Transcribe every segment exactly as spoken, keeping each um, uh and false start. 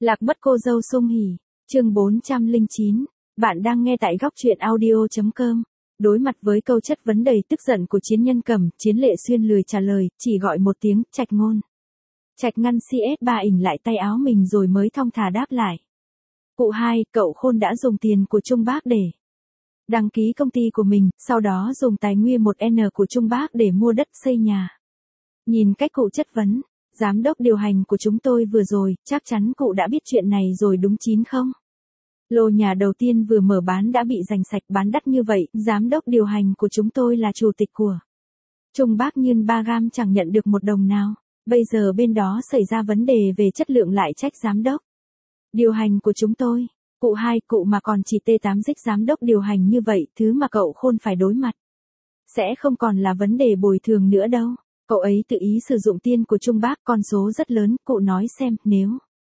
Lạc mất cô dâu Sung Hỉ, chương bốn trăm lẻ chín, bạn đang nghe tại góc truyện audio chấm com. Đối mặt với câu chất vấn đầy tức giận của Chiến Nhân Cầm, Chiến Lệ Xuyên lười trả lời, chỉ gọi một tiếng, Trạch Ngôn. Trạch Ngăn xê ét ba ỉnh lại tay áo mình rồi mới thong thả đáp lại. Cụ hai, cậu Khôn đã dùng tiền của Trung Bác để đăng ký công ty của mình, sau đó dùng tài nguyên một N của Trung Bác để mua đất xây nhà. Nhìn cách cụ chất vấn, giám đốc điều hành của chúng tôi vừa rồi, chắc chắn cụ đã biết chuyện này rồi đúng chín không? Lô nhà đầu tiên vừa mở bán đã bị giành sạch, bán đắt như vậy, giám đốc điều hành của chúng tôi là chủ tịch của Trung Bác nhưng ba gam chẳng nhận được một đồng nào. Bây giờ bên đó xảy ra vấn đề về chất lượng lại trách giám đốc điều hành của chúng tôi. Cụ hai, cụ mà còn chỉ tê tám dích giám đốc điều hành như vậy, thứ mà cậu Khôn phải đối mặt sẽ không còn là vấn đề bồi thường nữa đâu. Cậu ấy tự ý sử dụng tiền của Trung Bác, con số rất lớn, cụ nói xem, nếu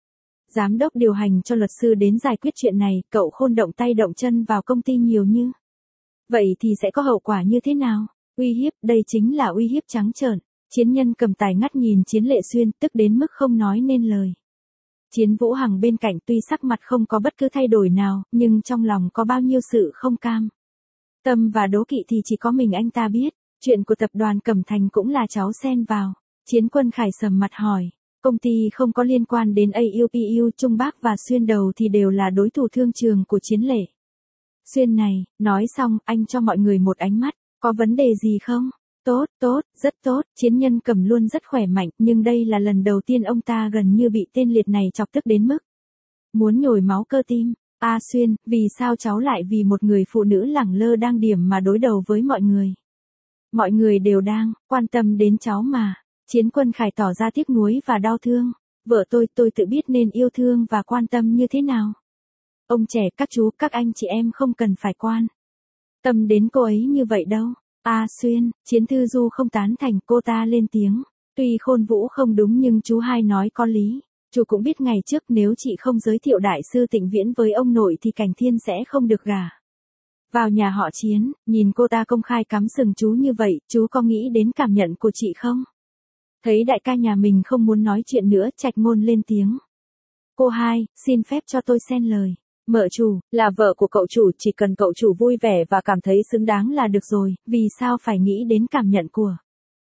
giám đốc điều hành cho luật sư đến giải quyết chuyện này, cậu Khôn động tay động chân vào công ty nhiều như vậy thì sẽ có hậu quả như thế nào? Uy hiếp, đây chính là uy hiếp trắng trợn. Chiến Nhân Cầm tài ngắt nhìn Chiến Lệ Xuyên, tức đến mức không nói nên lời. Chiến Vũ Hằng bên cạnh tuy sắc mặt không có bất cứ thay đổi nào, nhưng trong lòng có bao nhiêu sự không cam tâm và đố kỵ thì chỉ có mình anh ta biết. Chuyện của tập đoàn Cẩm Thành cũng là cháu xen vào. Chiến Quân Khải sầm mặt hỏi, công ty không có liên quan đến a u pê u, Trung Bác và Xuyên Đầu thì đều là đối thủ thương trường của Chiến Lệ Xuyên này. Nói xong, anh cho mọi người một ánh mắt, có vấn đề gì không? Tốt, tốt, rất tốt. Chiến Nhân Cầm luôn rất khỏe mạnh, nhưng đây là lần đầu tiên ông ta gần như bị tên liệt này chọc tức đến mức muốn nhồi máu cơ tim. A Xuyên, vì sao cháu lại vì một người phụ nữ lẳng lơ đang điểm mà đối đầu với mọi người? Mọi người đều đang quan tâm đến cháu mà. Chiến Quân Khải tỏ ra tiếc nuối và đau thương. Vợ tôi, tôi tự biết nên yêu thương và quan tâm như thế nào. Ông trẻ, các chú, các anh chị em không cần phải quan tâm đến cô ấy như vậy đâu. A Xuyên, Chiến Thư Du không tán thành, cô ta lên tiếng. Tuy Khôn Vũ không đúng nhưng chú hai nói có lý. Chú cũng biết ngày trước nếu chị không giới thiệu đại sư Tịnh Viễn với ông nội thì Cảnh Thiên sẽ không được gả vào nhà họ Chiến. Nhìn cô ta công khai cắm sừng chú như vậy, chú có nghĩ đến cảm nhận của chị không? Thấy đại ca nhà mình không muốn nói chuyện nữa, Trạch Ngôn lên tiếng. Cô hai, xin phép cho tôi xen lời. Mợ chủ, là vợ của cậu chủ, chỉ cần cậu chủ vui vẻ và cảm thấy xứng đáng là được rồi, vì sao phải nghĩ đến cảm nhận của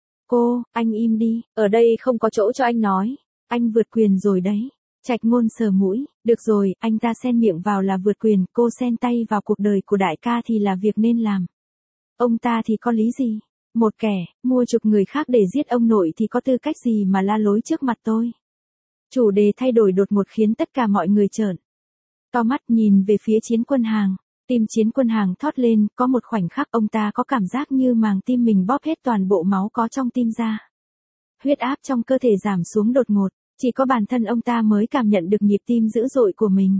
cô? Anh im đi, ở đây không có chỗ cho anh nói. Anh vượt quyền rồi đấy. Trạch Ngôn sờ mũi, được rồi, anh ta xen miệng vào là vượt quyền, cô xen tay vào cuộc đời của đại ca thì là việc nên làm. Ông ta thì có lý gì? Một kẻ mua chuộc người khác để giết ông nội thì có tư cách gì mà la lối trước mặt tôi? Chủ đề thay đổi đột ngột khiến tất cả mọi người trợn to mắt nhìn về phía Chiến Quân Hàng. Tim Chiến Quân Hàng thót lên, có một khoảnh khắc ông ta có cảm giác như màng tim mình bóp hết toàn bộ máu có trong tim ra. Huyết áp trong cơ thể giảm xuống đột ngột, chỉ có bản thân ông ta mới cảm nhận được nhịp tim dữ dội của mình.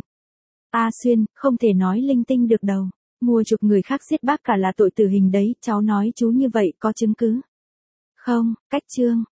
A Xuyên, không thể nói linh tinh được đâu. Mua chuộc người khác giết bác cả là tội tử hình đấy, cháu nói chú như vậy có chứng cứ không? Cách chương,